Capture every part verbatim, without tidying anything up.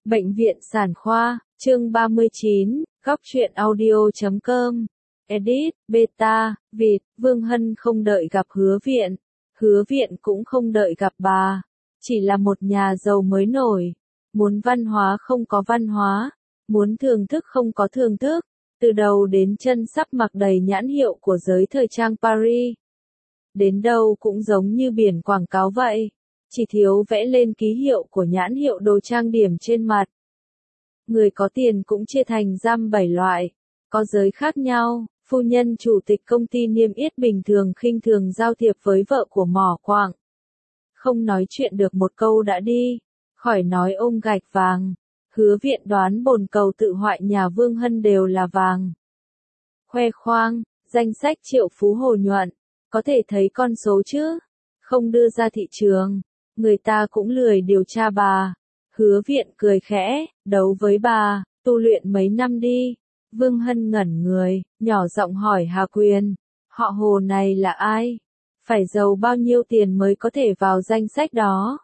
Bệnh viện Sản khoa, chương ba mươi chín, góc truyện audio chấm com. Edit, beta, vịt, Vương Hân không đợi gặp Hứa Viện. Hứa Viện cũng không đợi gặp bà. Chỉ là một nhà giàu mới nổi. Muốn văn hóa không có văn hóa. Muốn thưởng thức không có thưởng thức. Từ đầu đến chân sắp mặc đầy nhãn hiệu của giới thời trang Paris. Đến đâu cũng giống như biển quảng cáo vậy. Chỉ thiếu vẽ lên ký hiệu của nhãn hiệu đồ trang điểm trên mặt. Người có tiền cũng chia thành giam bảy loại, có giới khác nhau. Phu nhân chủ tịch công ty niêm yết bình thường khinh thường giao thiệp với vợ của mỏ quặng. Không nói chuyện được một câu đã đi, khỏi nói ôm gạch vàng. Hứa Viện đoán bồn cầu tự hoại nhà Vương Hân đều là vàng. Khoe khoang, danh sách triệu phú hồ nhuận, có thể thấy con số chứ? Không đưa ra thị trường, người ta cũng lười điều tra bà. Hứa Viện cười khẽ, đấu với bà, tu luyện mấy năm đi. Vương Hân ngẩn người, nhỏ giọng hỏi Hà Quyền, họ Hồ này là ai? Phải giàu bao nhiêu tiền mới có thể vào danh sách đó?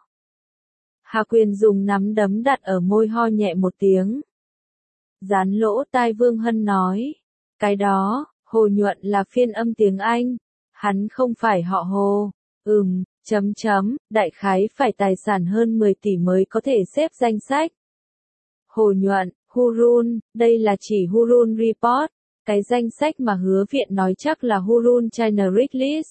Hà Quyền dùng nắm đấm đặt ở môi ho nhẹ một tiếng. Dán lỗ tai Vương Hân nói, cái đó, Hồ nhuận là phiên âm tiếng Anh, hắn không phải họ Hồ. Ừm, chấm chấm, đại khái phải tài sản hơn mười tỷ mới có thể xếp danh sách. Hồ nhuận, Hurun, đây là chỉ Hurun Report, cái danh sách mà Hứa Viện nói chắc là Hurun China List.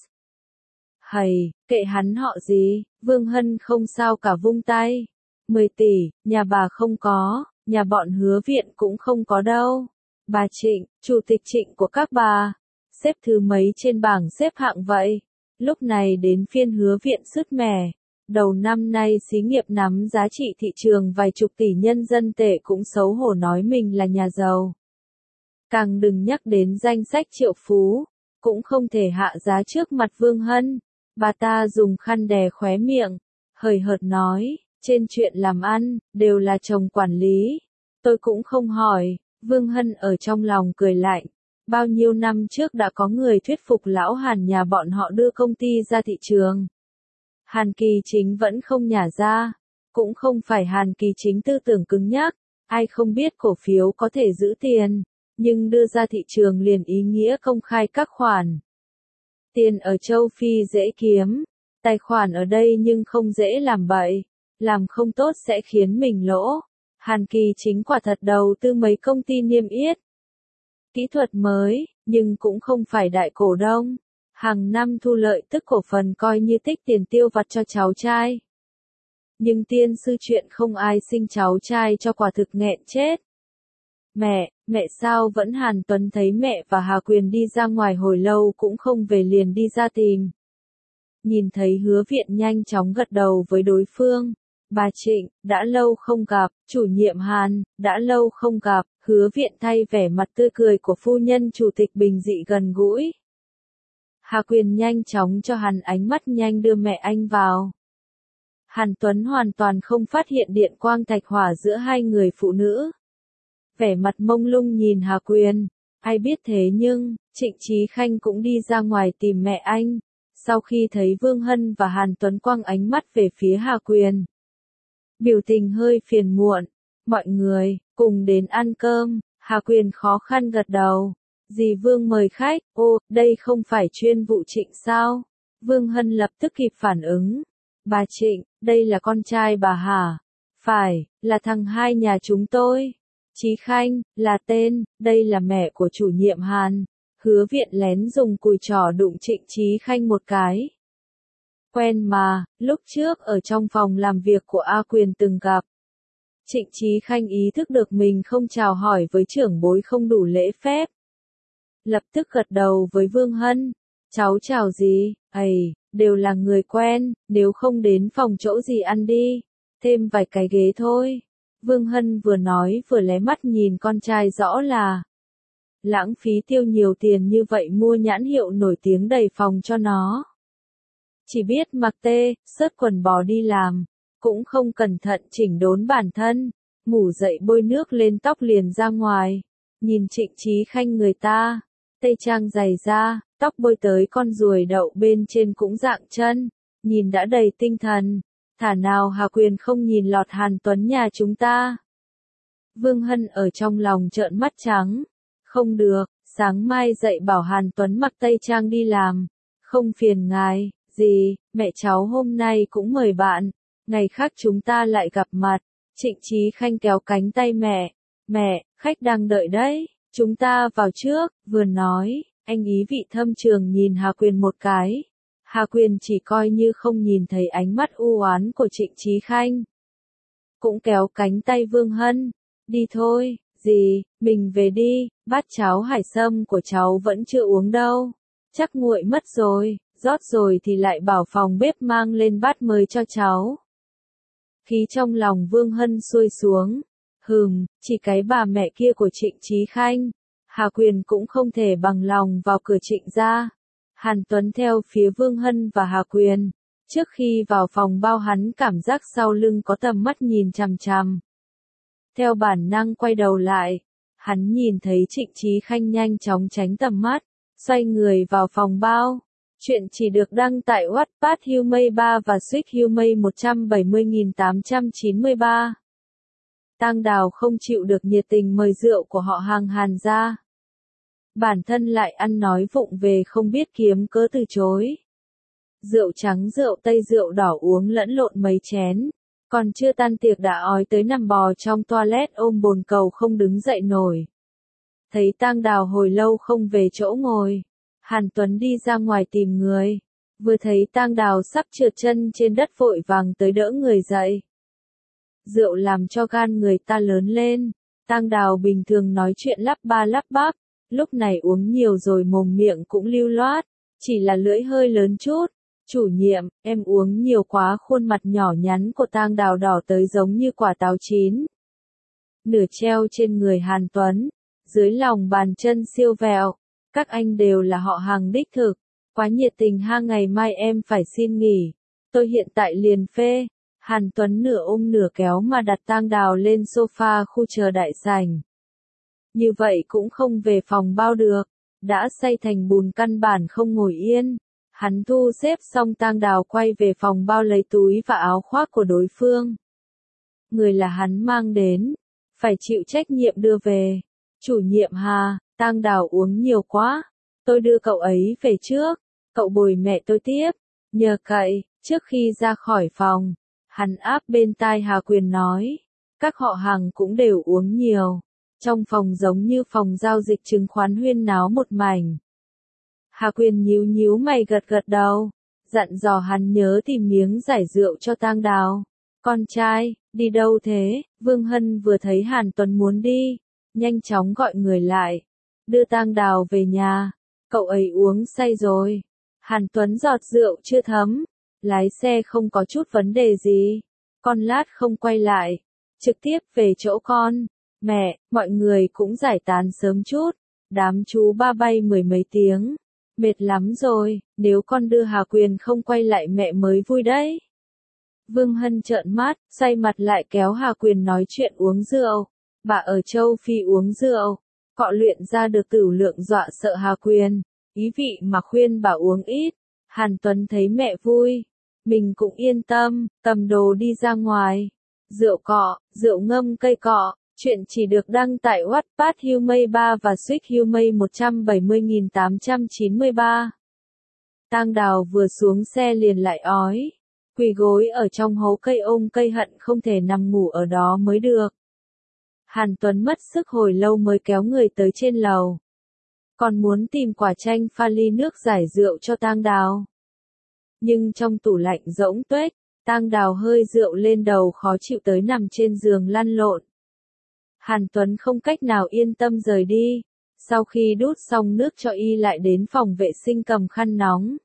Hầy, kệ hắn họ gì, Vương Hân không sao cả vung tay. mười tỷ, nhà bà không có, nhà bọn Hứa Viện cũng không có đâu. Bà Trịnh, chủ tịch Trịnh của các bà, xếp thứ mấy trên bảng xếp hạng vậy? Lúc này đến phiên Hứa Viện sứt mẻ. Đầu năm nay xí nghiệp nắm giá trị thị trường vài chục tỷ nhân dân tệ cũng xấu hổ nói mình là nhà giàu. Càng đừng nhắc đến danh sách triệu phú, cũng không thể hạ giá trước mặt Vương Hân. Bà ta dùng khăn đè khóe miệng, hời hợt nói, trên chuyện làm ăn, đều là chồng quản lý. Tôi cũng không hỏi, Vương Hân ở trong lòng cười lạnh. Bao nhiêu năm trước đã có người thuyết phục lão Hàn nhà bọn họ đưa công ty ra thị trường. Hàn Kỳ Chính vẫn không nhả ra, cũng không phải Hàn Kỳ Chính tư tưởng cứng nhắc, ai không biết cổ phiếu có thể giữ tiền, nhưng đưa ra thị trường liền ý nghĩa công khai các khoản. Tiền ở châu Phi dễ kiếm, tài khoản ở đây nhưng không dễ làm bậy, làm không tốt sẽ khiến mình lỗ. Hàn Kỳ Chính quả thật đầu tư mấy công ty niêm yết. Kỹ thuật mới, nhưng cũng không phải đại cổ đông. Hàng năm thu lợi tức cổ phần coi như tích tiền tiêu vặt cho cháu trai. Nhưng tiên sư chuyện không ai sinh cháu trai cho quả thực nghẹn chết. Mẹ, mẹ sao vẫn Hàn Tuấn thấy mẹ và Hà Quyền đi ra ngoài hồi lâu cũng không về liền đi ra tìm. Nhìn thấy Hứa Viện nhanh chóng gật đầu với đối phương. Bà Trịnh, đã lâu không gặp, chủ nhiệm Hàn, đã lâu không gặp, Hứa Viện thay vẻ mặt tươi cười của phu nhân chủ tịch bình dị gần gũi. Hà Quyền nhanh chóng cho hắn ánh mắt nhanh đưa mẹ anh vào. Hàn Tuấn hoàn toàn không phát hiện điện quang thạch hỏa giữa hai người phụ nữ. Vẻ mặt mông lung nhìn Hà Quyền, ai biết thế nhưng, Trịnh Chí Khanh cũng đi ra ngoài tìm mẹ anh. Sau khi thấy Vương Hân và Hàn Tuấn quăng ánh mắt về phía Hà Quyền. Biểu tình hơi phiền muộn, mọi người, cùng đến ăn cơm, Hà Quyền khó khăn gật đầu. Dì Vương mời khách, ô, đây không phải chuyên vụ Trịnh sao? Vương Hân lập tức kịp phản ứng. Bà Trịnh, đây là con trai bà hả? Phải, là thằng hai nhà chúng tôi. Chí Khanh, là tên, đây là mẹ của chủ nhiệm Hàn. Hứa Viện lén dùng cùi trỏ đụng Trịnh Chí Khanh một cái. Quen mà, lúc trước ở trong phòng làm việc của A Quyền từng gặp. Trịnh Chí Khanh ý thức được mình không chào hỏi với trưởng bối không đủ lễ phép. Lập tức gật đầu với Vương Hân. Cháu chào gì, ầy, đều là người quen, nếu không đến phòng chỗ gì ăn đi, thêm vài cái ghế thôi. Vương Hân vừa nói vừa lé mắt nhìn con trai rõ là lãng phí tiêu nhiều tiền như vậy mua nhãn hiệu nổi tiếng đầy phòng cho nó. Chỉ biết mặc tê, xớt quần bò đi làm, cũng không cẩn thận chỉnh đốn bản thân, ngủ dậy bôi nước lên tóc liền ra ngoài. Nhìn Trịnh Chí Khanh người ta, tây trang dày da, tóc bôi tới con ruồi đậu bên trên cũng dạng chân, nhìn đã đầy tinh thần. Thả nào Hà Quyền không nhìn lọt Hàn Tuấn nhà chúng ta. Vương Hân ở trong lòng trợn mắt trắng. Không được, sáng mai dậy bảo Hàn Tuấn mặc tây trang đi làm. Không phiền ngài, gì, mẹ cháu hôm nay cũng mời bạn. Ngày khác chúng ta lại gặp mặt. Trịnh Chí Khanh kéo cánh tay mẹ. Mẹ, khách đang đợi đấy, chúng ta vào trước, vừa nói, anh ý vị thâm trường nhìn Hà Quyền một cái. Hà Quyền chỉ coi như không nhìn thấy ánh mắt u oán của Trịnh Chí Khanh. Cũng kéo cánh tay Vương Hân, đi thôi, gì, mình về đi, bát cháo hải sâm của cháu vẫn chưa uống đâu. Chắc nguội mất rồi, rót rồi thì lại bảo phòng bếp mang lên bát mới cho cháu. Khí trong lòng Vương Hân xuôi xuống. Hừm, chỉ cái bà mẹ kia của Trịnh Chí Khanh. Hà Quyền cũng không thể bằng lòng vào cửa Trịnh gia. Hàn Tuấn theo phía Vương Hân và Hà Quyền. Trước khi vào phòng bao hắn cảm giác sau lưng có tầm mắt nhìn chằm chằm. Theo bản năng quay đầu lại. Hắn nhìn thấy Trịnh Chí Khanh nhanh chóng tránh tầm mắt. Xoay người vào phòng bao. Chuyện chỉ được đăng tại Wattpad Humay ba và Suýt Humay một trăm bảy mươi nghìn tám trăm chín mươi ba. Tang Đào không chịu được nhiệt tình mời rượu của họ hàng Hàn gia. Bản thân lại ăn nói vụng về không biết kiếm cớ từ chối. Rượu trắng rượu tây rượu đỏ uống lẫn lộn mấy chén. Còn chưa tan tiệc đã ói tới nằm bò trong toilet ôm bồn cầu không đứng dậy nổi. Thấy Tang Đào hồi lâu không về chỗ ngồi. Hàn Tuấn đi ra ngoài tìm người. Vừa thấy Tang Đào sắp trượt chân trên đất vội vàng tới đỡ người dậy. Rượu làm cho gan người ta lớn lên. Tang Đào bình thường nói chuyện lắp ba lắp bắp. Lúc này uống nhiều rồi mồm miệng cũng lưu loát. Chỉ là lưỡi hơi lớn chút. Chủ nhiệm, em uống nhiều quá, khuôn mặt nhỏ nhắn của Tang Đào đỏ tới giống như quả táo chín. Nửa treo trên người Hàn Tuấn. Dưới lòng bàn chân siêu vẹo. Các anh đều là họ hàng đích thực. Quá nhiệt tình ha, ngày mai em phải xin nghỉ. Tôi hiện tại liền phê. Hàn Tuấn nửa ôm nửa kéo mà đặt Tang Đào lên sofa khu chờ đại sảnh. Như vậy cũng không về phòng bao được. Đã say thành bùn căn bản không ngồi yên. Hắn thu xếp xong Tang Đào quay về phòng bao lấy túi và áo khoác của đối phương. Người là hắn mang đến. Phải chịu trách nhiệm đưa về. Chủ nhiệm Hà, Tang Đào uống nhiều quá. Tôi đưa cậu ấy về trước. Cậu bồi mẹ tôi tiếp. Nhờ cậy, trước khi ra khỏi phòng. Hắn áp bên tai Hà Quyền nói. Các họ hàng cũng đều uống nhiều. Trong phòng giống như phòng giao dịch chứng khoán huyên náo một mảnh. Hà Quyền nhíu nhíu mày gật gật đầu. Dặn dò hắn nhớ tìm miếng giải rượu cho Tang Đào. Con trai, đi đâu thế? Vương Hân vừa thấy Hàn Tuấn muốn đi. Nhanh chóng gọi người lại. Đưa Tang Đào về nhà. Cậu ấy uống say rồi. Hàn Tuấn giọt rượu chưa thấm. Lái xe không có chút vấn đề gì. Con lát không quay lại. Trực tiếp về chỗ con. Mẹ, mọi người cũng giải tán sớm chút. Đám chú ba bay mười mấy tiếng. Mệt lắm rồi, nếu con đưa Hà Quyền không quay lại mẹ mới vui đấy. Vương Hân trợn mắt, xoay mặt lại kéo Hà Quyền nói chuyện uống rượu. Bà ở châu Phi uống rượu. Cọ luyện ra được tửu lượng dọa sợ Hà Quyền. Ý vị mà khuyên bà uống ít. Hàn Tuấn thấy mẹ vui. Mình cũng yên tâm, cầm đồ đi ra ngoài. Rượu cọ, rượu ngâm cây cọ. Chuyện chỉ được đăng tại Wattpad Humay ba và Suýt Humay một trăm bảy mươi nghìn tám trăm chín mươi ba. Tang Đào vừa xuống xe liền lại ói. Quỳ gối ở trong hố cây ôm cây hận không thể nằm ngủ ở đó mới được. Hàn Tuấn mất sức hồi lâu mới kéo người tới trên lầu. Còn muốn tìm quả chanh pha ly nước giải rượu cho Tang Đào. Nhưng trong tủ lạnh rỗng tuếch, Tang Đào hơi rượu lên đầu khó chịu tới nằm trên giường lăn lộn. Hàn Tuấn không cách nào yên tâm rời đi. Sau khi đút xong nước cho y lại đến phòng vệ sinh cầm khăn nóng.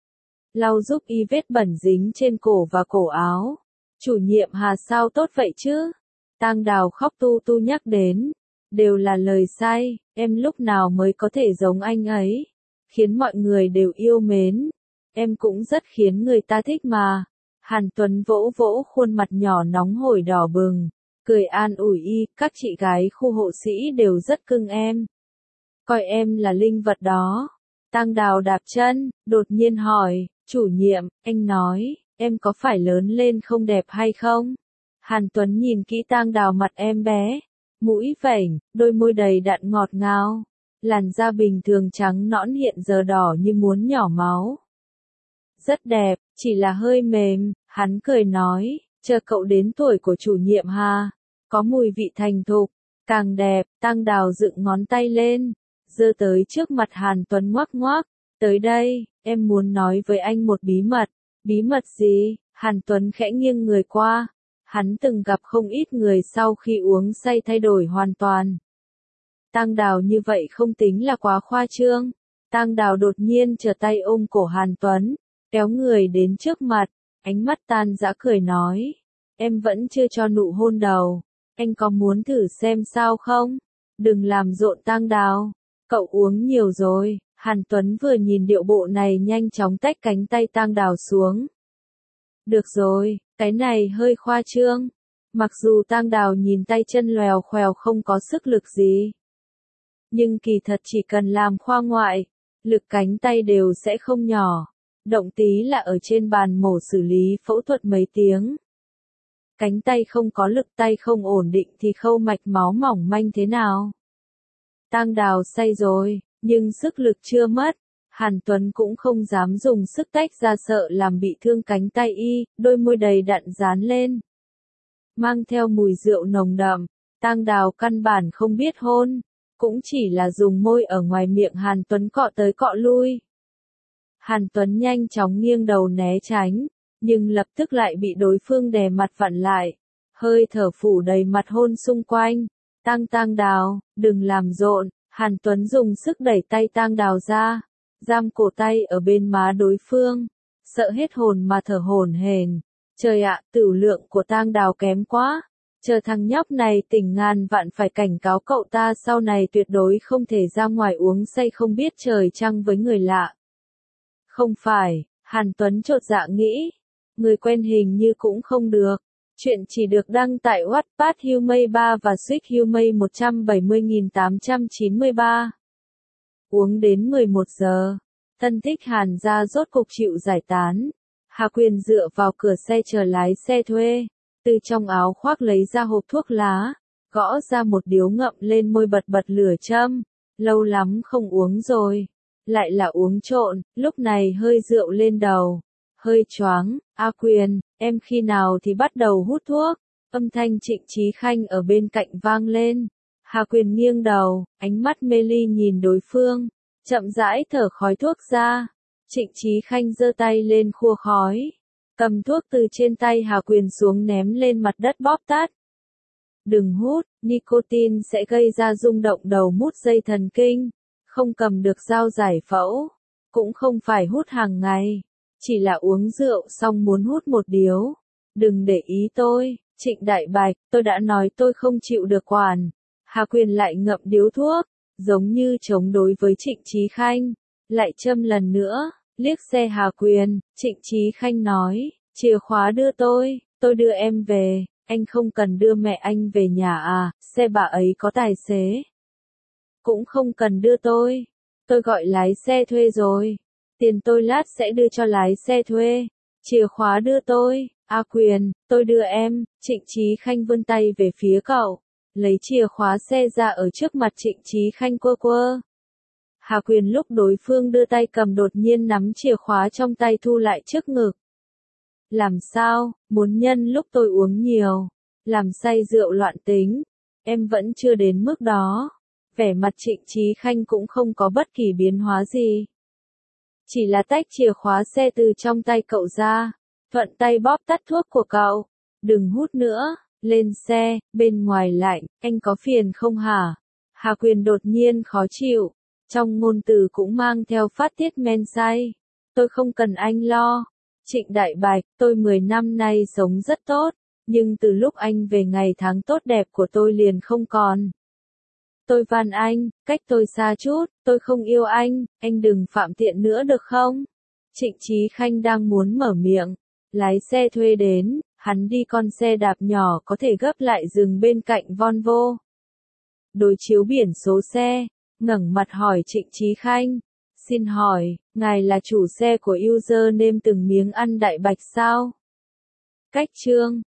Lau giúp y vết bẩn dính trên cổ và cổ áo. Chủ nhiệm Hà sao tốt vậy chứ? Tang Đào khóc tu tu nhắc đến. Đều là lời sai, em lúc nào mới có thể giống anh ấy. Khiến mọi người đều yêu mến. Em cũng rất khiến người ta thích mà. Hàn Tuấn vỗ vỗ khuôn mặt nhỏ nóng hổi đỏ bừng. Cười an ủi y, các chị gái khu hộ sĩ đều rất cưng em. Coi em là linh vật đó. Tang Đào đạp chân, đột nhiên hỏi, chủ nhiệm, anh nói, em có phải lớn lên không đẹp hay không? Hàn Tuấn nhìn kỹ Tang Đào mặt em bé. mũi vểnh, đôi môi đầy đặn ngọt ngào. Làn da bình thường trắng nõn hiện giờ đỏ như muốn nhỏ máu. Rất đẹp, chỉ là hơi mềm, hắn cười nói, chờ cậu đến tuổi của chủ nhiệm ha, có mùi vị thành thục, càng đẹp. Tang Đào dựng ngón tay lên, giơ tới trước mặt Hàn Tuấn ngoắc ngoắc, tới đây, em muốn nói với anh một bí mật. Bí mật gì? Hàn Tuấn khẽ nghiêng người qua, hắn từng gặp không ít người sau khi uống say thay đổi hoàn toàn. Tang Đào như vậy không tính là quá khoa trương. Tang Đào đột nhiên trở tay ôm cổ Hàn Tuấn, kéo người đến trước mặt, ánh mắt tan dã cười nói, em vẫn chưa cho nụ hôn đầu, anh có muốn thử xem sao không? Đừng làm rộn Tang Đào, cậu uống nhiều rồi. Hàn Tuấn vừa nhìn điệu bộ này nhanh chóng tách cánh tay Tang Đào xuống. Được rồi, cái này hơi khoa trương. Mặc dù Tang Đào nhìn tay chân lèo khoèo không có sức lực gì, nhưng kỳ thật chỉ cần làm khoa ngoại, lực cánh tay đều sẽ không nhỏ. Động tí là ở trên bàn mổ xử lý phẫu thuật mấy tiếng. Cánh tay không có lực, tay không ổn định thì khâu mạch máu mỏng manh thế nào? Tang Đào say rồi, nhưng sức lực chưa mất. Hàn Tuấn cũng không dám dùng sức tách ra sợ làm bị thương cánh tay y, đôi môi đầy đặn dán lên, mang theo mùi rượu nồng đậm. Tang Đào căn bản không biết hôn, cũng chỉ là dùng môi ở ngoài miệng Hàn Tuấn cọ tới cọ lui. Hàn Tuấn nhanh chóng nghiêng đầu né tránh, nhưng lập tức lại bị đối phương đè mặt vặn lại, hơi thở phủ đầy mặt hôn xung quanh. Tang Tang Đào, đừng làm rộn. Hàn Tuấn dùng sức đẩy tay Tang Đào ra, giam cổ tay ở bên má đối phương, sợ hết hồn mà thở hổn hển. Trời ạ, tửu lượng của Tang Đào kém quá. Chờ thằng nhóc này tỉnh ngàn vạn phải cảnh cáo cậu ta sau này tuyệt đối không thể ra ngoài uống say không biết trời trăng với người lạ. Không phải, Hàn Tuấn chột dạ nghĩ, người quen hình như cũng không được. Chuyện chỉ được đăng tại Wattpad Humay ba và Suýt Humay một trăm bảy mươi nghìn tám trăm chín mươi ba. Uống đến mười một giờ, thân thích Hàn gia rốt cục chịu giải tán. Hà Quyền dựa vào cửa xe chờ lái xe thuê, từ trong áo khoác lấy ra hộp thuốc lá, gõ ra một điếu ngậm lên môi bật bật lửa châm. Lâu lắm không uống rồi, lại là uống trộn, lúc này hơi rượu lên đầu, hơi choáng. A Quyền, em khi nào thì bắt đầu hút thuốc? Âm thanh Trịnh Chí Khanh ở bên cạnh vang lên. Hà Quyền nghiêng đầu, ánh mắt mê ly nhìn đối phương, chậm rãi thở khói thuốc ra. Trịnh Chí Khanh giơ tay lên khua khói, cầm thuốc từ trên tay Hà Quyền xuống ném lên mặt đất bóp tắt. Đừng hút, nicotine sẽ gây ra rung động đầu mút dây thần kinh, không cầm được dao giải phẫu, cũng không phải hút hàng ngày, chỉ là uống rượu xong muốn hút một điếu. Đừng để ý tôi, Trịnh Đại Bạch, tôi đã nói tôi không chịu được quản. Hà Quyền lại ngậm điếu thuốc, giống như chống đối với Trịnh Chí Khanh, lại châm lần nữa, liếc xe Hà Quyền. Trịnh Chí Khanh nói, chìa khóa đưa tôi, tôi đưa em về, anh không cần đưa mẹ anh về nhà à, xe bà ấy có tài xế. Cũng không cần đưa tôi, tôi gọi lái xe thuê rồi, tiền tôi lát sẽ đưa cho lái xe thuê, chìa khóa đưa tôi. A Quyền, tôi đưa em. Trịnh Chí Khanh vươn tay về phía cậu, lấy chìa khóa xe ra ở trước mặt Trịnh Chí Khanh quơ quơ. Hà Quyền lúc đối phương đưa tay cầm đột nhiên nắm chìa khóa trong tay thu lại trước ngực. Làm sao, muốn nhân lúc tôi uống nhiều, làm say rượu loạn tính, em vẫn chưa đến mức đó. Vẻ mặt Trịnh Chí Khanh cũng không có bất kỳ biến hóa gì, chỉ là tách chìa khóa xe từ trong tay cậu ra, thuận tay bóp tắt thuốc của cậu. Đừng hút nữa, lên xe. Bên ngoài lạnh, anh có phiền không hả? Hà Quyền đột nhiên khó chịu, trong ngôn từ cũng mang theo phát tiết men say. Tôi không cần anh lo. Trịnh Đại Bạch, tôi mười năm nay sống rất tốt, nhưng từ lúc anh về ngày tháng tốt đẹp của tôi liền không còn. Tôi van anh, cách tôi xa chút, tôi không yêu anh, anh đừng phạm tiện nữa được không? Trịnh Chí Khanh đang muốn mở miệng, lái xe thuê đến, hắn đi con xe đạp nhỏ có thể gấp lại dừng bên cạnh Volvo. Đối chiếu biển số xe, ngẩng mặt hỏi Trịnh Chí Khanh, xin hỏi, ngài là chủ xe của username từng miếng ăn Đại Bạch sao? Cách chương